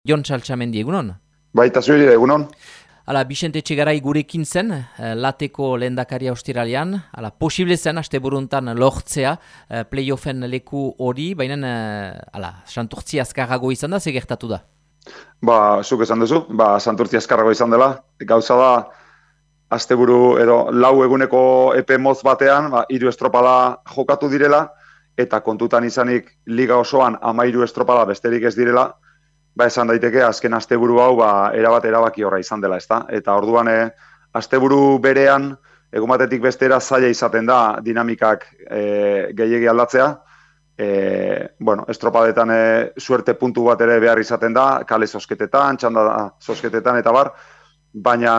Jon Txaltxamendi, egunon? Baita zuri, egunon? Hala, Bixente Etxegarai gurekin zen, lateko lehendakaria ostiralean, hala, posible zen, asteburuntan lortzea, playoffen leku hori, baina, Santurtzi azkarrago izan da, ze gertatu da? Zuk esan duzu, Santurtzi azkarrago izan dela. Gauza da, asteburu edo lau eguneko epe motz batean, hiru estropada jokatu direla, eta kontutan izanik liga osoan 13 estropada besterik ez direla, esan daiteke azken asteburu hau erabat erabaki horra izan dela, ezta? Eta orduan asteburu berean egun batetik bestera zaila izaten da dinamikak gehiegi aldatzea. Estropadetan suerte puntu bat ere behar izaten da, kale zosketetan, txanda zosketetan eta bar, baina,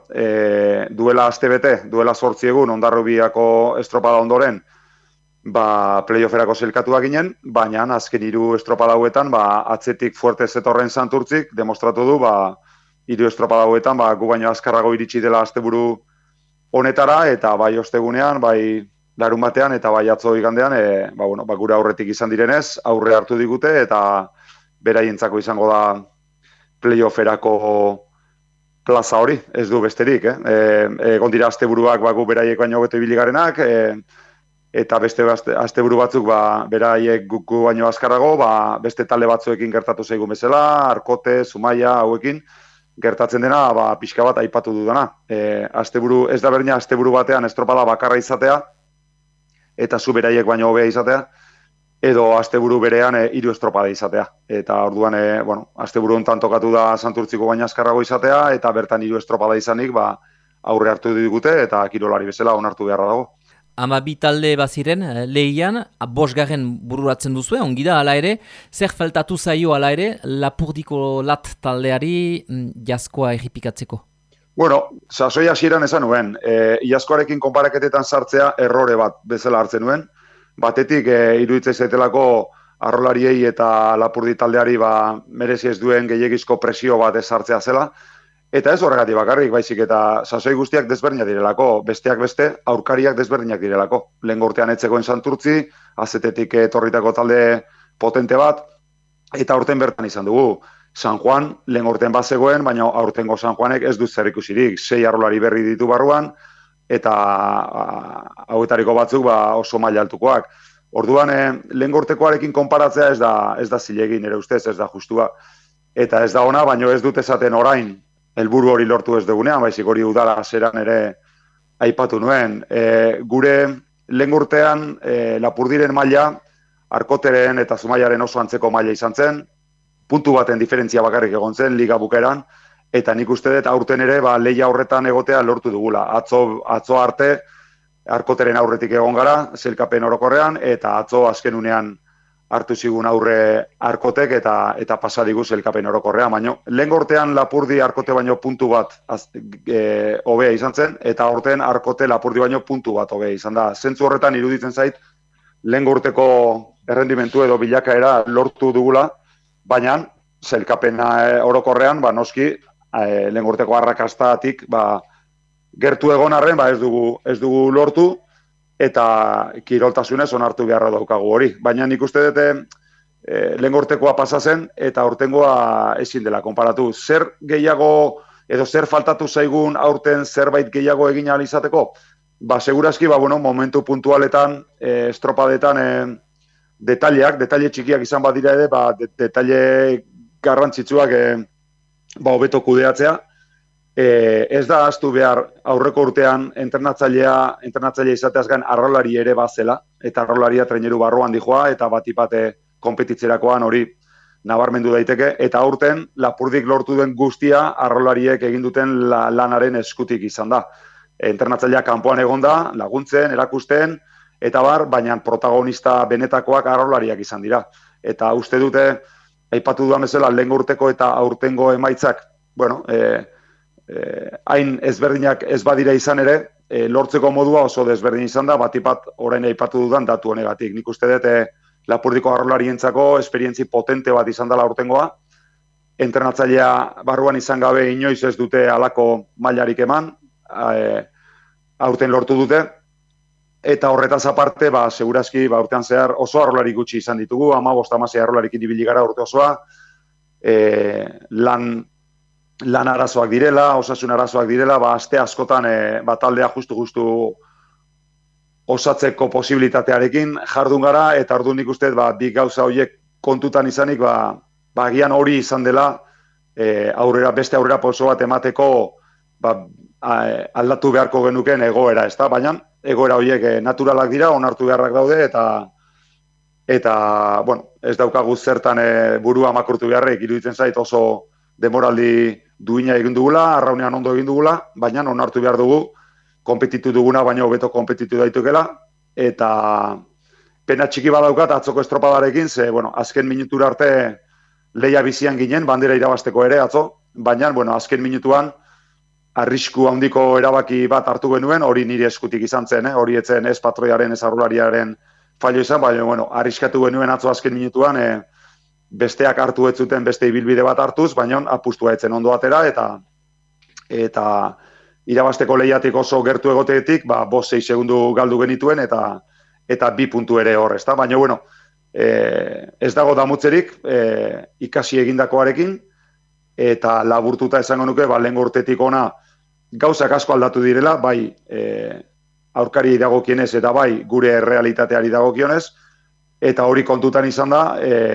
duela astebete, duela 8 egun, Hondarrubiako estropada ondoren, playofferako zelkatuak ginen, baina azken 3 estropada hauetan, atzetik fuerte zetorren Santurtzik, demostratu du, 3 estropada hauetan, gu baino azkarrago iritsi dela asteburu honetara, eta bai ostegunean, bai larun batean, eta bai atzo igandean, gure aurretik izan direnez, aurre hartu digute, eta beraientzako izango da playofferako plaza hori, ez du besterik, egon dira asteburuak gu beraiek baino hobeto ibili garenak, eta beste asteburu batzuk beraiek gu baino azkarrago, beste talde batzuekin gertatu zaigun bezala, Arkote, Zumaia, hauekin, gertatzen dena, pixka bat aipatu dudana. Asteburu, ez da berdina asteburu batean estropada bakarra izatea, eta zu beraiek baino hobea izatea, edo asteburu berean 3 estropada izatea. Eta orduan, asteburu hontan tokatu da Santurtziko baina azkarrago izatea, eta bertan 3 estropada izanik, aurre hartu digute, eta kirolari bezala onartu beharra dago. Ama bi talde baziren, lehian, bosgarren bururatzen duzue, ongi da, hala ere, zer faltatu zaio hala ere, Lapurdiko lat taldeari jaskoa erripikatzeko? Sasoi hasieran esan nuen, jaskoarekin konparaketetan sartzea errore bat bezala hartzen nuen, batetik iruditzen zaitelako arrolariei eta Lapurdi taldeari merezi ez duen gehiegizko presio bat ez sartzea zela, eta ez horregatik bakarrik, baizik eta sasoi guztiak desberdinak direlako, besteak beste, aurkariak desberdinak direlako. Lehen gortean etzegoen Santurtzi, azetetik etorritako talde potente bat, eta aurten bertan izan dugu. San Juan, lehen gortean bazegoen, baina aurtengo San Juanek ez du zer ikusirik. 6 arrolari berri ditu barruan, eta hauetariko batzuk oso maila altukoak. Orduan, lehen gortekoarekin konparatzea ez da zilegi, nire ustez, ez da justua. Eta ez da ona, baina ez dut esaten orain, helburu hori lortu ez dugunean, baizik hori udara zeran ere aipatu nuen. Gure lehen urtean Lapurdiren maila, Arkoteren eta Zumaiaren oso antzeko maila izan zen, puntu baten diferentzia bakarrik egon zen, liga bukeran, eta nik uste dut aurten ere lehia horretan egotea lortu dugula. Atzo arte, Arkoteren aurretik egon gara, zelkapen orokorrean, eta atzo azken unean hartu zigun aurre Arkotek eta pasadigu zelkapen orokorrean, baina lehen gortean Lapurdi Arkote baino puntu bat hobea izan zen, eta aurten Arkote Lapurdi baino puntu bat hobea izan da. Zentzu horretan iruditzen zait, lehen gorteko errendimentu edo bilakaera lortu dugula, baina zelkapena orokorrean, noski, lehen gorteko arrakastatik, gertu egon arren, ez dugu lortu, eta kiroltasunez onartu beharra daukagu hori. Baina nik uste dute lehen gortekoa pasa zen eta aurtengoa ezin dela konparatu. Zer gehiago edo zer faltatu zaigun aurten zerbait gehiago egin ahal izateko? Segurazki, momentu puntualetan, estropadetan detalle txikiak izan badira ere, detalle garrantzitsuak hobeto kudeatzea. Ez da ahaztu behar aurreko urtean entrenatzailea izateaz gain arrolari ere bazela, eta arrolaria traineru barruan dijoa, eta batipate konpetitzerakoan hori nabarmendu daiteke, eta aurten Lapurdik lortu duen guztia arrolariek egin duten lanaren eskutik izan da. Entrenatzailea kanpoan egon da, laguntzen, erakusten, eta baina protagonista benetakoak arrolariak izan dira. Eta uste dute, aipatu dudan bezala, lehen urteko eta aurtengo emaitzak, hain ezberdinak ez badira izan ere, lortzeko modua oso desberdin izan da, batipat orain aipatu dudan datu honegatik. Nik uste dut Lapurdiko arrolarientzako esperientzi potente bat izan dela aurtengoa, entrenatzailea barruan izan gabe inoiz ez dute halako mailarik eman, aurten lortu dute, eta horretaz aparte, segurazki urtean zehar oso arrolari gutxi izan ditugu, 15-16 arrolarikin ibili gara urte osoa, lan arazoak direla, osasun arazoak direla, aste askotan taldea justu osatzeko posibilitatearekin jardun gara, eta orduan nik uste bi gauza horiek kontutan izanik, agian hori izan dela, beste aurrera pauso bat emateko aldatu beharko genuken egoera, ezta? Baina egoera horiek naturalak dira, onartu beharrak daude, eta bueno, ez daukagu zertan burua makurtu beharrek, iruditzen zait oso demoraldi duina egin dugula, arraunean ondo egin dugula, baina onartu behar dugu, konpetitu duguna, baina hobeto konpetitu daitukela, eta pena txiki badaukat atzoko estropadarekin, ze, bueno, azken minutura arte lehia bizian ginen, bandera irabasteko ere atzo, baina, bueno, azken minutuan arrisku handiko erabaki bat hartu genuen, hori nire eskutik izan zen, hori etzen ez patroiaren, ez arrulariaren fallo izan, baina, bueno, arriskatu genuen atzo azken minutuan, besteak hartu ez zuten beste ibilbide bat hartuz, baina apustua etzen ondo atera, eta irabasteko lehiatik oso gertu egoteetik, 5-6 segundu galdu genituen, eta 2 puntu ere hor, ezta? Baina, bueno, ez dago damutzerik ikasi egindakoarekin, eta laburtuta esango nuke, lehen urtetik ona gauzak asko aldatu direla, bai aurkari dagokienez eta bai gure realitateari dagokionez, eta hori kontutan izan da,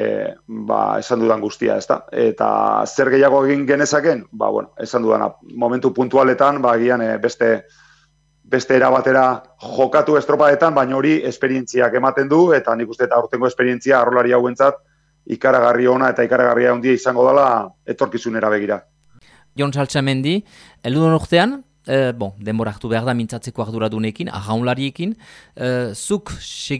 esan dudan guztia, ezta? Eta zer gehiago egin genezaken? Bueno, esan dudana, momentu puntualetan, agian beste erabatera jokatu estropadetan, baina hori esperientziak ematen du, eta nik uste eta aurtengo esperientzia arrolari hauentzat ikaragarri ona eta ikaragarria handia izango dela etorkizunera begira. Jon Saltxamendi, eldudon urtean, denbora hartu behar da mintzatzeko arduradunekin, arraunlariekin, zuk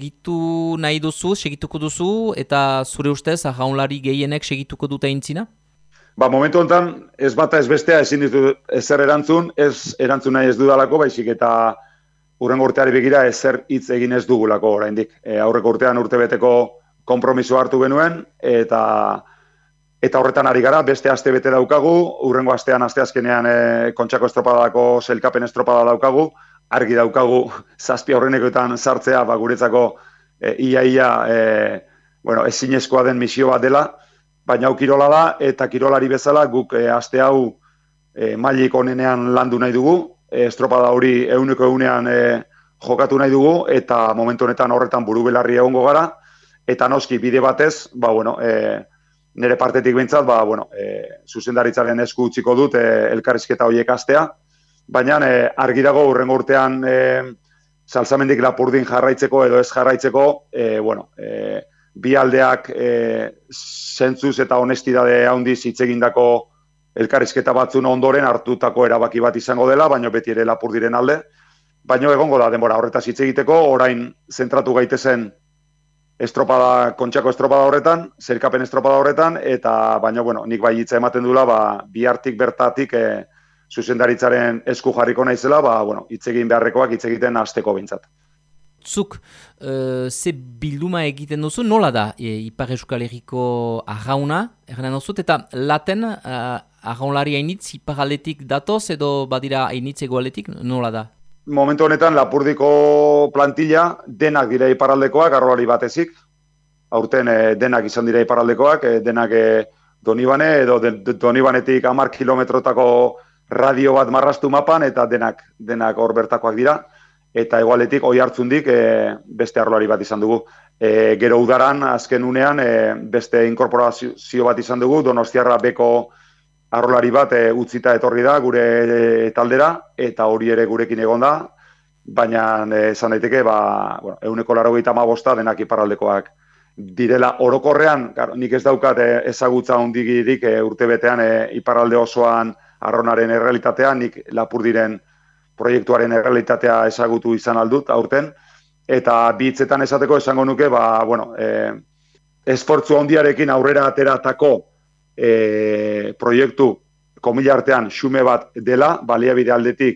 segituko duzu, eta zure ustez arraunlari gehienek segituko dute intzina? Momentu honetan, ez bata ez bestea ezin ditu ezer erantzun, ez erantzun nahi ez dudalako, baizik eta hurrengo urteari begira ezer hitz egin ez dugulako oraindik. Aurreko urtean urtebeteko konpromiso hartu genuen, eta horretan ari gara, beste aste bete daukagu, hurrengo asteazkenean Kontxako estropadako sailkapen estropada daukagu, argi daukagu 7 aurrenekoetan sartzea guretzako ia ezinezkoa den misio bat dela, baina hau kirola da, eta kirolari bezala guk aste hau mailik onenean landu nahi dugu, estropada hori 100% jokatu nahi dugu, eta momentu honetan horretan buru belarri egongo gara, eta noski bide batez, nire partetik behintzat, zuzendaritzaren esku utziko dut elkarrizketa horiek astea, baina argi dago hurrengo urtean Salzamendik Lapurdin jarraitzeko edo ez jarraitzeko, bi aldeak zentzuz eta honestidade handiz hitz egindako elkarrizketa batzun ondoren hartutako erabaki bat izango dela, baina beti ere Lapurdiren alde, baina egongo da denbora horretaz hitz egiteko, orain zentratu gaitezen Kontxako estropada horretan, sailkapen estropada horretan, eta baina, nik bai hitza ematen dula, bihartik bertatik zuzendaritzaren esku jarriko naizela, hitz egin beharrekoak hitz egiten hasteko behintzat. Zuk, ze bilduma egiten duzu, nola da Ipar Euskal Herriko arrauna, errenan duzut, eta laten arraunlari hainitz iparaldetik datoz, edo badira hainitz egoaletik, nola da? Momentu honetan, Lapurdiko plantilla denak dira iparraldekoak, arrolari batezik. Aurten denak izan dira iparraldekoak, denak Donibane edo Donibanetik 10 kilometrotako radio bat marrastu mapan, eta denak hor bertakoak dira. Eta egoaletik, Oiartzundik beste arrolari bat izan dugu. Gero udaran, azken unean, beste inkorporazio bat izan dugu, Donostiarra beko arrolari bat utzita etorri da gure taldera, eta hori ere gurekin egon da, baina esan daiteke, 185 denak iparraldekoak direla orokorrean, nik ez daukat ezagutza hondigirik urtebetean iparralde osoan arraunaren errealitatea, nik Lapurdiren proiektuaren errealitatea ezagutu izan aldut aurten, eta bi hitzetan esateko esango nuke, esfortzu handiarekin aurrera ateratako proiektu komila artean xume bat dela, baliabide aldetik,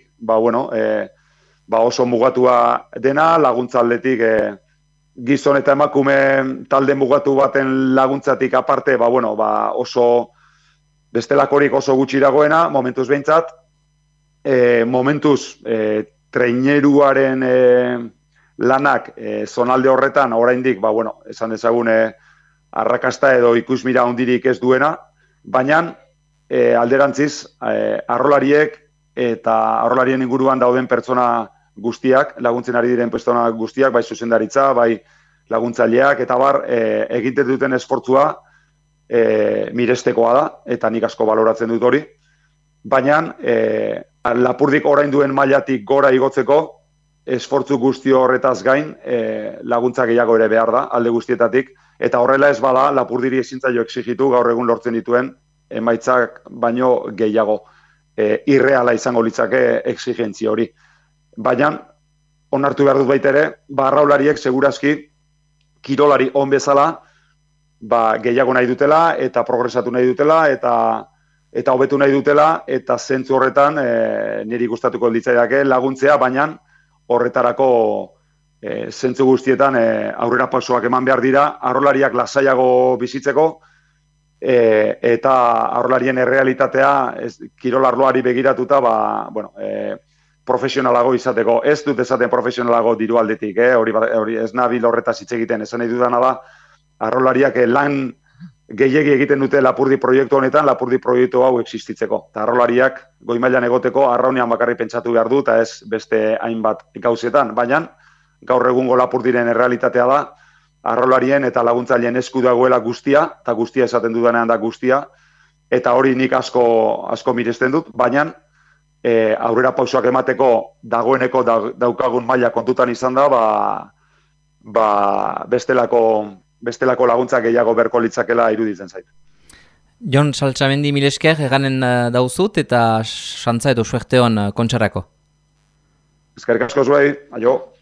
oso mugatua dena, laguntza aldetik gizon eta emakume talde mugatu baten laguntzatik aparte, oso bestelakorik oso gutxi dagoena, momentuz behintzat, momentuz traineruaren lanak zonalde horretan oraindik, esan dezagun arrakasta edo ikusmira hondirik ez duena, Baina, alderantziz, arrolariek eta arrolarien inguruan dauden pertsona guztiak, laguntzen ari diren pertsona guztiak, bai zuzendaritza, bai laguntzaileak, eta bar, egiten duten esfortzua mirestekoa da, eta nik asko baloratzen dut hori. Baina, Lapurdik orain duen mailatik gora igotzeko, esfortzu guzti horretaz gain, laguntza gehiago ere behar da, alde guztietatik, eta horrela ez bada, Lapurdiri ezin zaio exigitu gaur egun lortzen dituen emaitzak baino gehiago. Irreala izango litzake exigentzi hori. Baina, onartu behar dut baita ere, arraulariek segurazki kirolari on bezala gehiago nahi dutela, eta progresatu nahi dutela, eta hobetu nahi dutela, eta zentzu horretan niri gustatuko litzaidake laguntzea, baina horretarako zentzu guztietan aurrera pausoak eman behar dira, arrolariak lasaiago bizitzeko, eta arrolarien errealitatea kirol arloari begiratuta profesionalago izateko. Ez dut esaten profesionalago diru aldetik, hori ez nabil horretaz hitz egiten, esan nahi dudana da, arrolariak lan gehiegi egiten dute Lapurdi proiektu honetan, Lapurdi proiektu hau existitzeko. Eta arrolariak goi mailan egoteko arraunean bakarrik pentsatu behar du, eta ez beste hainbat gauzetan. Baina, gaur egungo Lapurdiren errealitatea da, arrolarien eta laguntzaileen esku dagoela guztia, eta guztia esaten dudanean da guztia, eta hori nik asko miresten dut, baina aurrera pausoak emateko dagoeneko daukagun maila kontutan izan da, bestelako laguntza gehiago berko litzakela iruditzen zait. Jon Saltsamendi milesker eganen dauzut eta xantza edo suerte hon kontxarrako. Eskerrik asko zuei, aio.